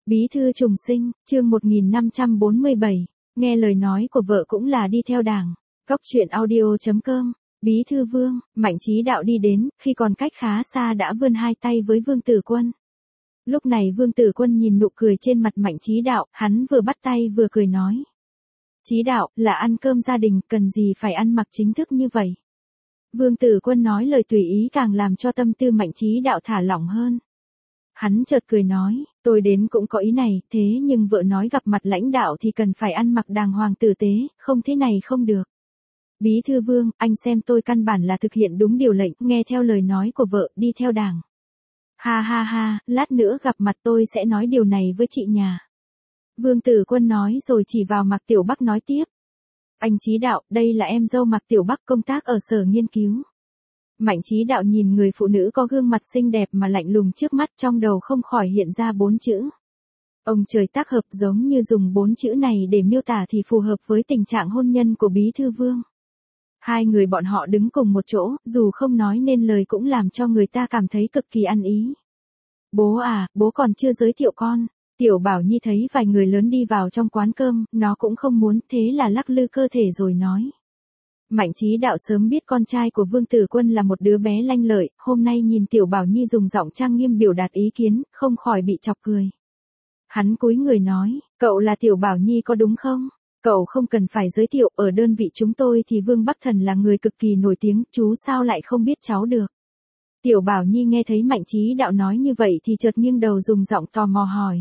Bí thư trùng sinh, chương 1547, nghe lời nói của vợ cũng là đi theo đảng. Góc truyện audio.com, Bí thư Vương, Mạnh Chí Đạo đi đến, khi còn cách khá xa đã vươn hai tay với Vương Tử Quân. Lúc này Vương Tử Quân nhìn nụ cười trên mặt Mạnh Chí Đạo, hắn vừa bắt tay vừa cười nói. Chí Đạo, là ăn cơm gia đình, cần gì phải ăn mặc chính thức như vậy. Vương Tử Quân nói lời tùy ý càng làm cho tâm tư Mạnh Chí Đạo thả lỏng hơn. Hắn chợt cười nói, tôi đến cũng có ý này, thế nhưng vợ nói gặp mặt lãnh đạo thì cần phải ăn mặc đàng hoàng tử tế, không thế này không được. Bí thư Vương, anh xem tôi căn bản là thực hiện đúng điều lệnh, nghe theo lời nói của vợ, đi theo đảng. Ha ha ha, lát nữa gặp mặt tôi sẽ nói điều này với chị nhà. Vương Tử Quân nói rồi chỉ vào Mạc Tiểu Bắc nói tiếp. Anh Chí Đạo, đây là em dâu Mạc Tiểu Bắc công tác ở sở nghiên cứu. Mạnh Chí Đạo nhìn người phụ nữ có gương mặt xinh đẹp mà lạnh lùng trước mắt, trong đầu không khỏi hiện ra 4 chữ. Ông trời tác hợp, giống như dùng 4 chữ này để miêu tả thì phù hợp với tình trạng hôn nhân của Bí thư Vương. Hai người bọn họ đứng cùng một chỗ, dù không nói nên lời cũng làm cho người ta cảm thấy cực kỳ ăn ý. Bố à, bố còn chưa giới thiệu con. Tiểu Bảo Nhi thấy vài người lớn đi vào trong quán cơm, nó cũng không muốn, thế là lắc lư cơ thể rồi nói. Mạnh Chí Đạo sớm biết con trai của Vương Tử Quân là một đứa bé lanh lợi, hôm nay nhìn Tiểu Bảo Nhi dùng giọng trang nghiêm biểu đạt ý kiến, không khỏi bị chọc cười. Hắn cúi người nói, cậu là Tiểu Bảo Nhi có đúng không? Cậu không cần phải giới thiệu, ở đơn vị chúng tôi thì Vương Bắc Thần là người cực kỳ nổi tiếng, chú sao lại không biết cháu được? Tiểu Bảo Nhi nghe thấy Mạnh Chí Đạo nói như vậy thì chợt nghiêng đầu dùng giọng tò mò hỏi.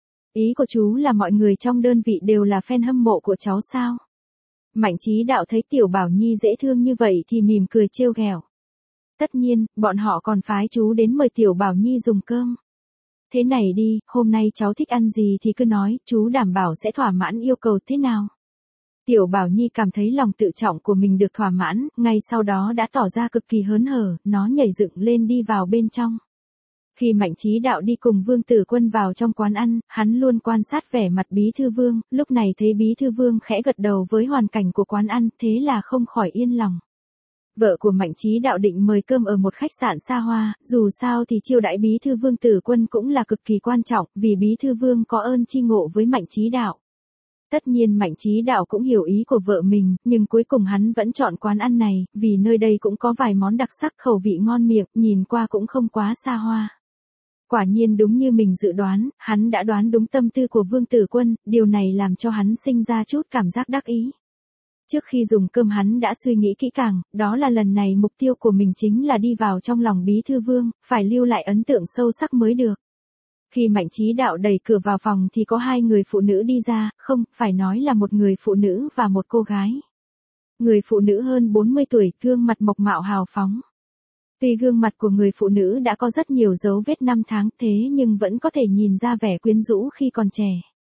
Ý của chú là mọi người trong đơn vị đều là fan hâm mộ của cháu sao? Mạnh Chí Đạo thấy Tiểu Bảo Nhi dễ thương như vậy thì mỉm cười trêu ghẹo. Tất nhiên, bọn họ còn phái chú đến mời Tiểu Bảo Nhi dùng cơm. Thế này đi, hôm nay cháu thích ăn gì thì cứ nói, chú đảm bảo sẽ thỏa mãn yêu cầu thế nào. Tiểu Bảo Nhi cảm thấy lòng tự trọng của mình được thỏa mãn, ngay sau đó đã tỏ ra cực kỳ hớn hở, nó nhảy dựng lên đi vào bên trong. Khi Mạnh Chí Đạo đi cùng Vương Tử Quân vào trong quán ăn, hắn luôn quan sát vẻ mặt Bí thư Vương, lúc này thấy Bí thư Vương khẽ gật đầu với hoàn cảnh của quán ăn, thế là không khỏi yên lòng. Vợ của Mạnh Chí Đạo định mời cơm ở một khách sạn xa hoa, dù sao thì chiêu đãi Bí thư Vương Tử Quân cũng là cực kỳ quan trọng, vì Bí thư Vương có ơn chi ngộ với Mạnh Chí Đạo. Tất nhiên Mạnh Chí Đạo cũng hiểu ý của vợ mình, nhưng cuối cùng hắn vẫn chọn quán ăn này, vì nơi đây cũng có vài món đặc sắc, khẩu vị ngon miệng, nhìn qua cũng không quá xa hoa. Quả nhiên đúng như mình dự đoán, hắn đã đoán đúng tâm tư của Vương Tử Quân, điều này làm cho hắn sinh ra chút cảm giác đắc ý. Trước khi dùng cơm hắn đã suy nghĩ kỹ càng, đó là lần này mục tiêu của mình chính là đi vào trong lòng Bí thư Vương, phải lưu lại ấn tượng sâu sắc mới được. Khi Mạnh Chí Đạo đẩy cửa vào phòng thì có hai người phụ nữ đi ra, không, phải nói là một người phụ nữ và một cô gái. Người phụ nữ hơn 40 tuổi, gương mặt mộc mạo hào phóng. Tuy gương mặt của người phụ nữ đã có rất nhiều dấu vết năm tháng thế nhưng vẫn có thể nhìn ra vẻ quyến rũ khi còn trẻ.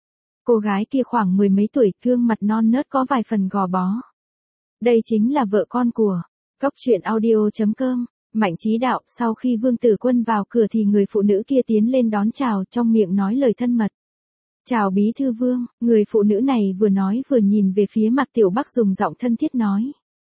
Cô gái kia khoảng mười mấy tuổi, gương mặt non nớt có vài phần gò bó. Đây chính là vợ con của Góc truyện audio.com, Mạnh Chí Đạo. Sau khi Vương Tử Quân vào cửa thì người phụ nữ kia tiến lên đón chào, trong miệng nói lời thân mật. Chào Bí thư Vương, người phụ nữ này vừa nói vừa nhìn về phía Mạc Tiểu Bắc dùng giọng thân thiết nói.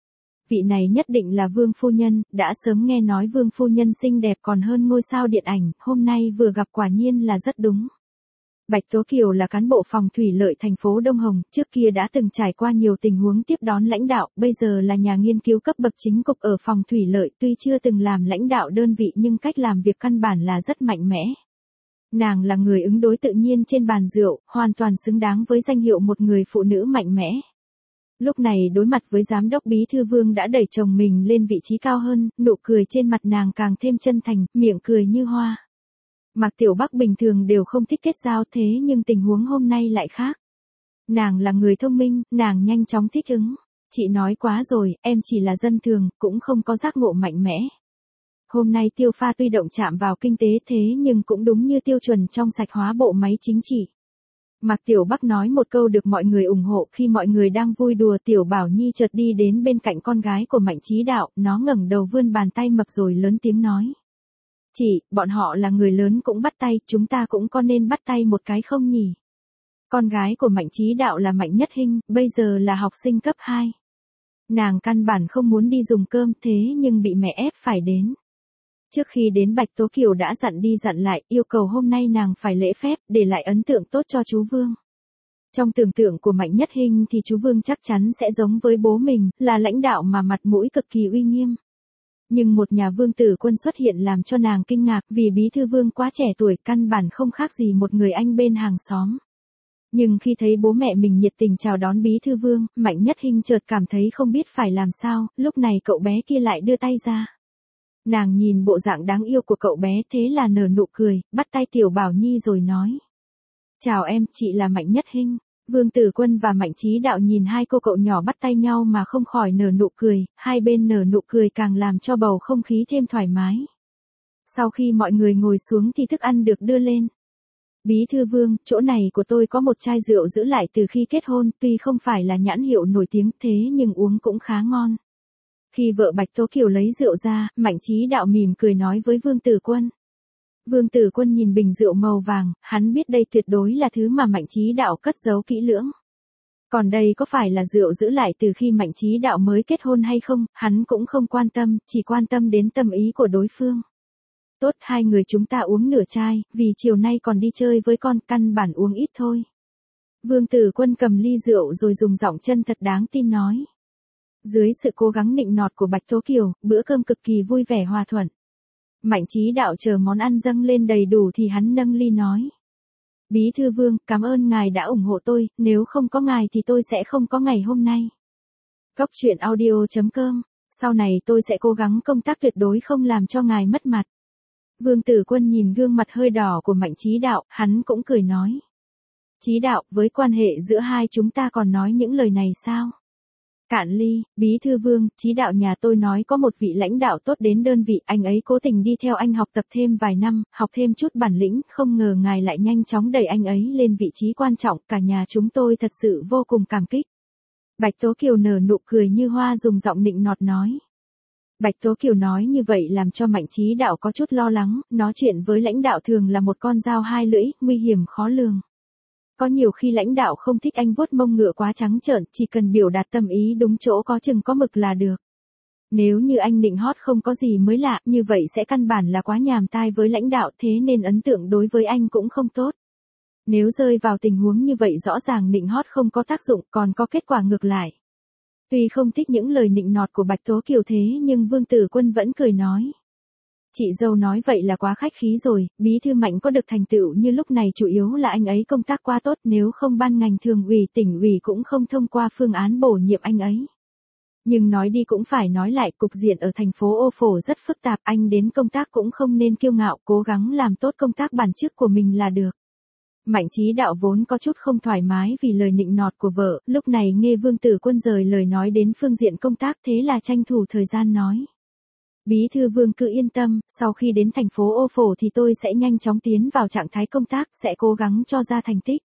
Vị này nhất định là Vương phu nhân, đã sớm nghe nói Vương phu nhân xinh đẹp còn hơn ngôi sao điện ảnh, hôm nay vừa gặp quả nhiên là rất đúng. Bạch Tố Kiều là cán bộ phòng thủy lợi thành phố Đông Hồng, trước kia đã từng trải qua nhiều tình huống tiếp đón lãnh đạo, bây giờ là nhà nghiên cứu cấp bậc chính cục ở phòng thủy lợi, tuy chưa từng làm lãnh đạo đơn vị nhưng cách làm việc căn bản là rất mạnh mẽ. Nàng là người ứng đối tự nhiên trên bàn rượu, hoàn toàn xứng đáng với danh hiệu một người phụ nữ mạnh mẽ. Lúc này đối mặt với giám đốc Bí thư Vương đã đẩy chồng mình lên vị trí cao hơn, nụ cười trên mặt nàng càng thêm chân thành, miệng cười như hoa. Mạc Tiểu Bắc bình thường đều không thích kết giao thế nhưng tình huống hôm nay lại khác. Nàng là người thông minh, nàng nhanh chóng thích ứng. Chị nói quá rồi, em chỉ là dân thường, cũng không có giác ngộ mạnh mẽ. Hôm nay Tiêu Pha tuy động chạm vào kinh tế thế nhưng cũng đúng như tiêu chuẩn trong sạch hóa bộ máy chính trị. Mạc Tiểu Bắc nói một câu được mọi người ủng hộ. Khi mọi người đang vui đùa, Tiểu Bảo Nhi chợt đi đến bên cạnh con gái của Mạnh Chí Đạo, nó ngẩng đầu vươn bàn tay mập rồi lớn tiếng nói. Chị, bọn họ là người lớn cũng bắt tay, chúng ta cũng có nên bắt tay một cái không nhỉ? Con gái của Mạnh Chí Đạo là Mạnh Nhất Hinh, bây giờ là học sinh cấp 2. Nàng căn bản không muốn đi dùng cơm thế nhưng bị mẹ ép phải đến. Trước khi đến Bạch Tố Kiều đã dặn đi dặn lại, yêu cầu hôm nay nàng phải lễ phép, để lại ấn tượng tốt cho chú Vương. Trong tưởng tượng của Mạnh Nhất Hinh thì chú Vương chắc chắn sẽ giống với bố mình, là lãnh đạo mà mặt mũi cực kỳ uy nghiêm. Nhưng một nhà Vương Tử Quân xuất hiện làm cho nàng kinh ngạc, vì Bí Thư Vương quá trẻ tuổi, căn bản không khác gì một người anh bên hàng xóm. Nhưng khi thấy bố mẹ mình nhiệt tình chào đón Bí Thư Vương, Mạnh Nhất Hinh chợt cảm thấy không biết phải làm sao, lúc này cậu bé kia lại đưa tay ra. Nàng nhìn bộ dạng đáng yêu của cậu bé thế là nở nụ cười, bắt tay Tiểu Bảo Nhi rồi nói. Chào em, chị là Mạnh Nhất Hinh. Vương Tử Quân và Mạnh Chí Đạo nhìn hai cô cậu nhỏ bắt tay nhau mà không khỏi nở nụ cười, hai bên nở nụ cười càng làm cho bầu không khí thêm thoải mái. Sau khi mọi người ngồi xuống thì thức ăn được đưa lên. Bí Thư Vương, chỗ này của tôi có một chai rượu giữ lại từ khi kết hôn, tuy không phải là nhãn hiệu nổi tiếng thế nhưng uống cũng khá ngon. Khi vợ Bạch Tố Kiều lấy rượu ra, Mạnh Chí Đạo mỉm cười nói với Vương Tử Quân. Vương Tử Quân nhìn bình rượu màu vàng, hắn biết đây tuyệt đối là thứ mà Mạnh Chí Đạo cất giấu kỹ lưỡng. Còn đây có phải là rượu giữ lại từ khi Mạnh Chí Đạo mới kết hôn hay không, hắn cũng không quan tâm, chỉ quan tâm đến tâm ý của đối phương. Tốt, hai người chúng ta uống nửa chai, vì chiều nay còn đi chơi với con, căn bản uống ít thôi. Vương Tử Quân cầm ly rượu rồi dùng giọng chân thật đáng tin nói. Dưới sự cố gắng nịnh nọt của Bạch Tố Kiều, bữa cơm cực kỳ vui vẻ hòa thuận. Mạnh Chí Đạo chờ món ăn dâng lên đầy đủ thì hắn nâng ly nói. Bí Thư Vương, cảm ơn ngài đã ủng hộ tôi, nếu không có ngài thì tôi sẽ không có ngày hôm nay. Cốc truyện audio.com, sau này tôi sẽ cố gắng công tác tuyệt đối không làm cho ngài mất mặt. Vương Tử Quân nhìn gương mặt hơi đỏ của Mạnh Chí Đạo, hắn cũng cười nói. Chí Đạo, với quan hệ giữa hai chúng ta còn nói những lời này sao? Cạn ly, Bí Thư Vương, Chí Đạo nhà tôi nói có một vị lãnh đạo tốt đến đơn vị, anh ấy cố tình đi theo anh học tập thêm vài năm, học thêm chút bản lĩnh, không ngờ ngài lại nhanh chóng đẩy anh ấy lên vị trí quan trọng, cả nhà chúng tôi thật sự vô cùng cảm kích. Bạch Tố Kiều nở nụ cười như hoa dùng giọng nịnh nọt nói. Bạch Tố Kiều nói như vậy làm cho Mạnh Chí Đạo có chút lo lắng, nói chuyện với lãnh đạo thường là một con dao hai lưỡi, nguy hiểm khó lường. Có nhiều khi lãnh đạo không thích anh vuốt mông ngựa quá trắng trợn, chỉ cần biểu đạt tâm ý đúng chỗ có chừng có mực là được. Nếu như anh nịnh hót không có gì mới lạ, như vậy sẽ căn bản là quá nhàm tai với lãnh đạo, thế nên ấn tượng đối với anh cũng không tốt. Nếu rơi vào tình huống như vậy rõ ràng nịnh hót không có tác dụng, còn có kết quả ngược lại. Tuy không thích những lời nịnh nọt của Bạch Tố Kiều thế nhưng Vương Tử Quân vẫn cười nói. Chị dâu nói vậy là quá khách khí rồi, Bí Thư Mạnh có được thành tựu như lúc này chủ yếu là anh ấy công tác quá tốt, nếu không ban ngành thường ủy tỉnh ủy cũng không thông qua phương án bổ nhiệm anh ấy. Nhưng nói đi cũng phải nói lại, cục diện ở thành phố Ô Phổ rất phức tạp, anh đến công tác cũng không nên kiêu ngạo, cố gắng làm tốt công tác bản chức của mình là được. Mạnh Chí Đạo vốn có chút không thoải mái vì lời nịnh nọt của vợ, lúc này nghe Vương Tử Quân rời lời nói đến phương diện công tác thế là tranh thủ thời gian nói. Bí Thư Vương cứ yên tâm, sau khi đến thành phố Ô Phổ thì tôi sẽ nhanh chóng tiến vào trạng thái công tác, sẽ cố gắng cho ra thành tích.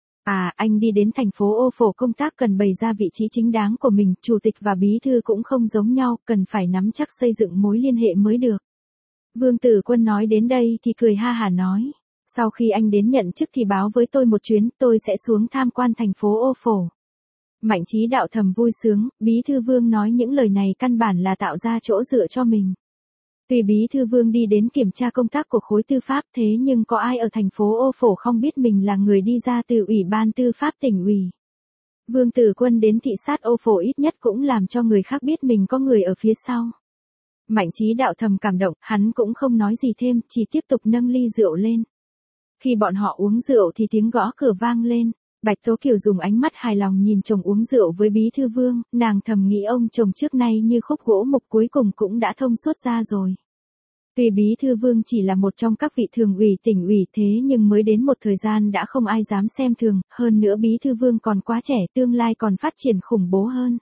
À, anh đi đến thành phố Ô Phổ công tác cần bày ra vị trí chính đáng của mình, chủ tịch và bí thư cũng không giống nhau, cần phải nắm chắc xây dựng mối liên hệ mới được. Vương Tử Quân nói đến đây thì cười ha hả nói. Sau khi anh đến nhận chức thì báo với tôi một chuyến, tôi sẽ xuống tham quan thành phố Ô Phổ. Mạnh Chí Đạo thầm vui sướng, Bí Thư Vương nói những lời này căn bản là tạo ra chỗ dựa cho mình. Tuy Bí Thư Vương đi đến kiểm tra công tác của khối tư pháp thế nhưng có ai ở thành phố Ô Phổ không biết mình là người đi ra từ Ủy ban Tư pháp tỉnh ủy. Vương Tử Quân đến thị sát Ô Phổ ít nhất cũng làm cho người khác biết mình có người ở phía sau. Mạnh Chí Đạo thầm cảm động, hắn cũng không nói gì thêm, chỉ tiếp tục nâng ly rượu lên. Khi bọn họ uống rượu thì tiếng gõ cửa vang lên. Bạch Tố Kiều dùng ánh mắt hài lòng nhìn chồng uống rượu với Bí Thư Vương, nàng thầm nghĩ ông chồng trước nay như khúc gỗ mục cuối cùng cũng đã thông suốt ra rồi. Tuy Bí Thư Vương chỉ là một trong các vị thường ủy tỉnh ủy thế nhưng mới đến một thời gian đã không ai dám xem thường, hơn nữa Bí Thư Vương còn quá trẻ, tương lai còn phát triển khủng bố hơn.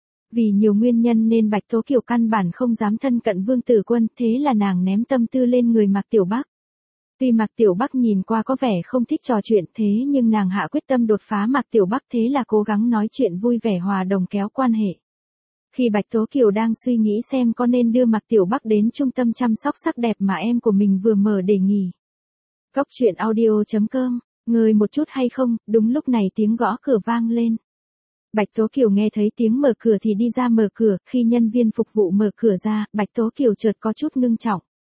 Vì nhiều nguyên nhân nên Bạch Tố Kiều căn bản không dám thân cận Vương Tử Quân, thế là nàng ném tâm tư lên người Mạc Tiểu Bắc. Tuy Mạc Tiểu Bắc nhìn qua có vẻ không thích trò chuyện thế nhưng nàng hạ quyết tâm đột phá Mạc Tiểu Bắc thế là cố gắng nói chuyện vui vẻ hòa đồng kéo quan hệ. Khi Bạch Tố Kiều đang suy nghĩ xem có nên đưa Mạc Tiểu Bắc đến trung tâm chăm sóc sắc đẹp mà em của mình vừa mở để nghỉ. Cốc truyện audio.com, ngơi một chút hay không, đúng lúc này tiếng gõ cửa vang lên. Bạch Tố Kiều nghe thấy tiếng mở cửa thì đi ra mở cửa, khi nhân viên phục vụ mở cửa ra, Bạch Tố Kiều chợt có chút ngưng trọng.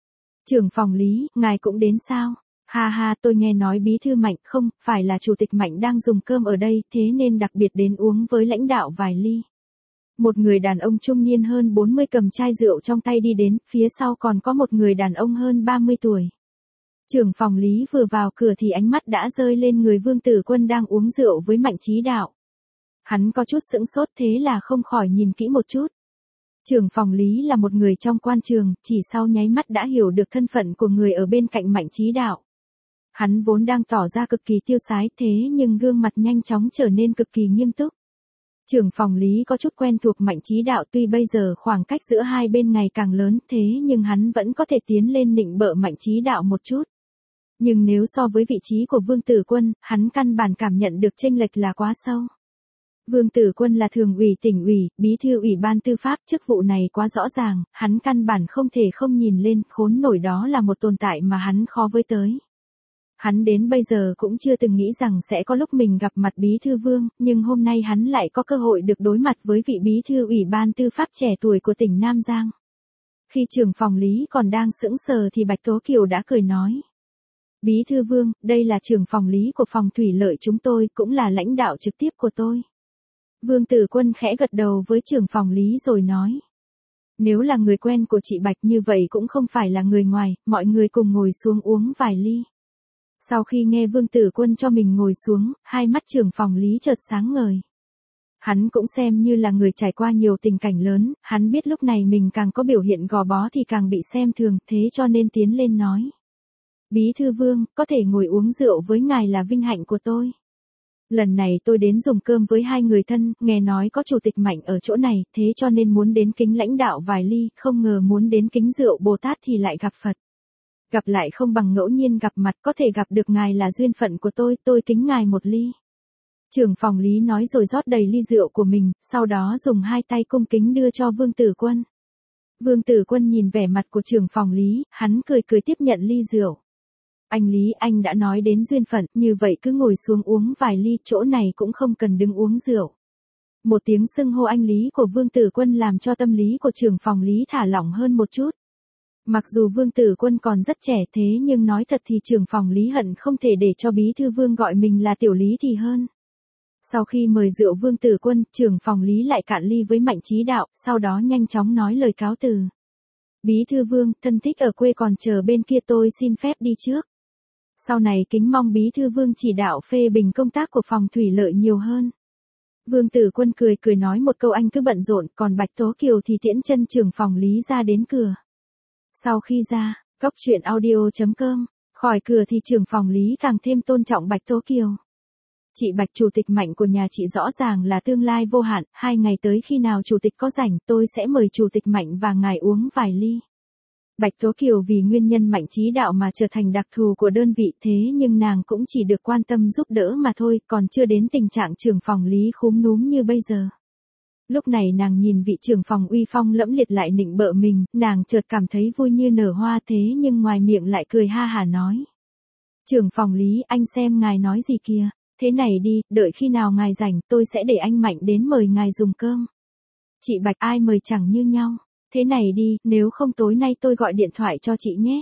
Trưởng phòng Lý, ngài cũng đến sao? Ha ha, tôi nghe nói bí thư Mạnh không, phải là chủ tịch Mạnh đang dùng cơm ở đây, thế nên đặc biệt đến uống với lãnh đạo vài ly. Một người đàn ông trung niên hơn 40 cầm chai rượu trong tay đi đến, phía sau còn có một người đàn ông hơn 30 tuổi. Trưởng phòng Lý vừa vào cửa thì ánh mắt đã rơi lên người Vương Tử Quân đang uống rượu với Mạnh Chí Đạo. Hắn có chút sững sốt thế là không khỏi nhìn kỹ một chút. Trưởng phòng Lý là một người trong quan trường, chỉ sau nháy mắt đã hiểu được thân phận của người ở bên cạnh Mạnh Chí Đạo. Hắn vốn đang tỏ ra cực kỳ tiêu sái thế nhưng gương mặt nhanh chóng trở nên cực kỳ nghiêm túc. Trưởng phòng Lý có chút quen thuộc Mạnh Chí Đạo tuy bây giờ khoảng cách giữa hai bên ngày càng lớn thế nhưng hắn vẫn có thể tiến lên nịnh bợ Mạnh Chí Đạo một chút. Nhưng nếu so với vị trí của Vương Tử Quân, hắn căn bản cảm nhận được chênh lệch là quá sâu. Vương Tử Quân là thường ủy tỉnh ủy, bí thư ủy ban tư pháp, chức vụ này quá rõ ràng, hắn căn bản không thể không nhìn lên, khốn nổi đó là một tồn tại mà hắn khó với tới. Hắn đến bây giờ cũng chưa từng nghĩ rằng sẽ có lúc mình gặp mặt bí thư Vương, nhưng hôm nay hắn lại có cơ hội được đối mặt với vị bí thư ủy ban tư pháp trẻ tuổi của tỉnh Nam Giang. Khi trưởng phòng Lý còn đang sững sờ thì Bạch Tố Kiều đã cười nói. Bí thư Vương, đây là trưởng phòng Lý của phòng thủy lợi chúng tôi, cũng là lãnh đạo trực tiếp của tôi. Vương Tử Quân khẽ gật đầu với trưởng phòng Lý rồi nói. Nếu là người quen của chị Bạch như vậy cũng không phải là người ngoài, mọi người cùng ngồi xuống uống vài ly. Sau khi nghe Vương Tử Quân cho mình ngồi xuống, hai mắt trưởng phòng Lý chợt sáng ngời. Hắn cũng xem như là người trải qua nhiều tình cảnh lớn, hắn biết lúc này mình càng có biểu hiện gò bó thì càng bị xem thường, thế cho nên tiến lên nói. Bí thư Vương, có thể ngồi uống rượu với ngài là vinh hạnh của tôi. Lần này tôi đến dùng cơm với hai người thân, nghe nói có chủ tịch Mạnh ở chỗ này, thế cho nên muốn đến kính lãnh đạo vài ly, không ngờ muốn đến kính rượu Bồ Tát thì lại gặp Phật. Gặp lại không bằng ngẫu nhiên gặp mặt, có thể gặp được ngài là duyên phận của tôi kính ngài một ly. Trưởng phòng Lý nói rồi rót đầy ly rượu của mình, sau đó dùng hai tay cung kính đưa cho Vương Tử Quân. Vương Tử Quân nhìn vẻ mặt của trưởng phòng Lý, hắn cười tiếp nhận ly rượu. Anh Lý, anh đã nói đến duyên phận, như vậy cứ ngồi xuống uống vài ly, chỗ này cũng không cần đứng uống rượu. Một tiếng xưng hô anh Lý của Vương Tử Quân làm cho tâm lý của trưởng phòng Lý thả lỏng hơn một chút. Mặc dù Vương Tử Quân còn rất trẻ thế nhưng nói thật thì trưởng phòng Lý hận không thể để cho bí thư Vương gọi mình là tiểu Lý thì hơn. Sau khi mời rượu Vương Tử Quân, trưởng phòng Lý lại cạn ly với Mạnh Chí Đạo, sau đó nhanh chóng nói lời cáo từ. Bí thư Vương, thân thích ở quê còn chờ bên kia tôi xin phép đi trước. Sau này kính mong bí thư Vương chỉ đạo phê bình công tác của phòng thủy lợi nhiều hơn. Vương Tử Quân cười nói một câu anh cứ bận rộn, còn Bạch Tố Kiều thì tiễn chân trưởng phòng Lý ra đến cửa. Sau khi ra, Cóc Truyện Audio.com, khỏi cửa thì trưởng phòng Lý càng thêm tôn trọng Bạch Tố Kiều. Chị Bạch chủ tịch Mạnh của nhà chị rõ ràng là tương lai vô hạn, 2 ngày tới khi nào chủ tịch có rảnh tôi sẽ mời chủ tịch Mạnh và ngài uống vài ly. Bạch Tố Kiều vì nguyên nhân Mạnh Chí Đạo mà trở thành đặc thù của đơn vị thế nhưng nàng cũng chỉ được quan tâm giúp đỡ mà thôi, còn chưa đến tình trạng trưởng phòng Lý khúm núm như bây giờ. Lúc này nàng nhìn vị trưởng phòng uy phong lẫm liệt lại nịnh bợ mình, nàng chợt cảm thấy vui như nở hoa thế nhưng ngoài miệng lại cười ha hả nói. Trưởng phòng Lý, anh xem ngài nói gì kìa, thế này đi, đợi khi nào ngài rảnh tôi sẽ để anh Mạnh đến mời ngài dùng cơm. Chị Bạch ai mời chẳng như nhau, thế này đi, nếu không tối nay tôi gọi điện thoại cho chị nhé.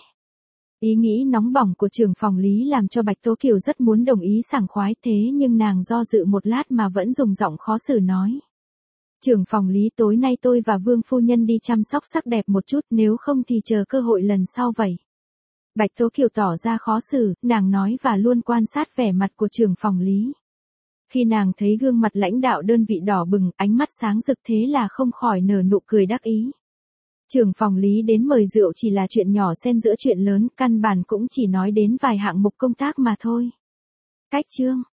Ý nghĩ nóng bỏng của trưởng phòng Lý làm cho Bạch Tố Kiều rất muốn đồng ý sảng khoái thế nhưng nàng do dự một lát mà vẫn dùng giọng khó xử nói. Trưởng phòng Lý tối nay tôi và Vương phu nhân đi chăm sóc sắc đẹp một chút nếu không thì chờ cơ hội lần sau vậy. Bạch Tố Kiều tỏ ra khó xử, nàng nói và luôn quan sát vẻ mặt của trưởng phòng Lý. Khi nàng thấy gương mặt lãnh đạo đơn vị đỏ bừng, ánh mắt sáng rực thế là không khỏi nở nụ cười đắc ý. Trưởng phòng Lý đến mời rượu chỉ là chuyện nhỏ xen giữa chuyện lớn, căn bản cũng chỉ nói đến vài hạng mục công tác mà thôi. Cách chương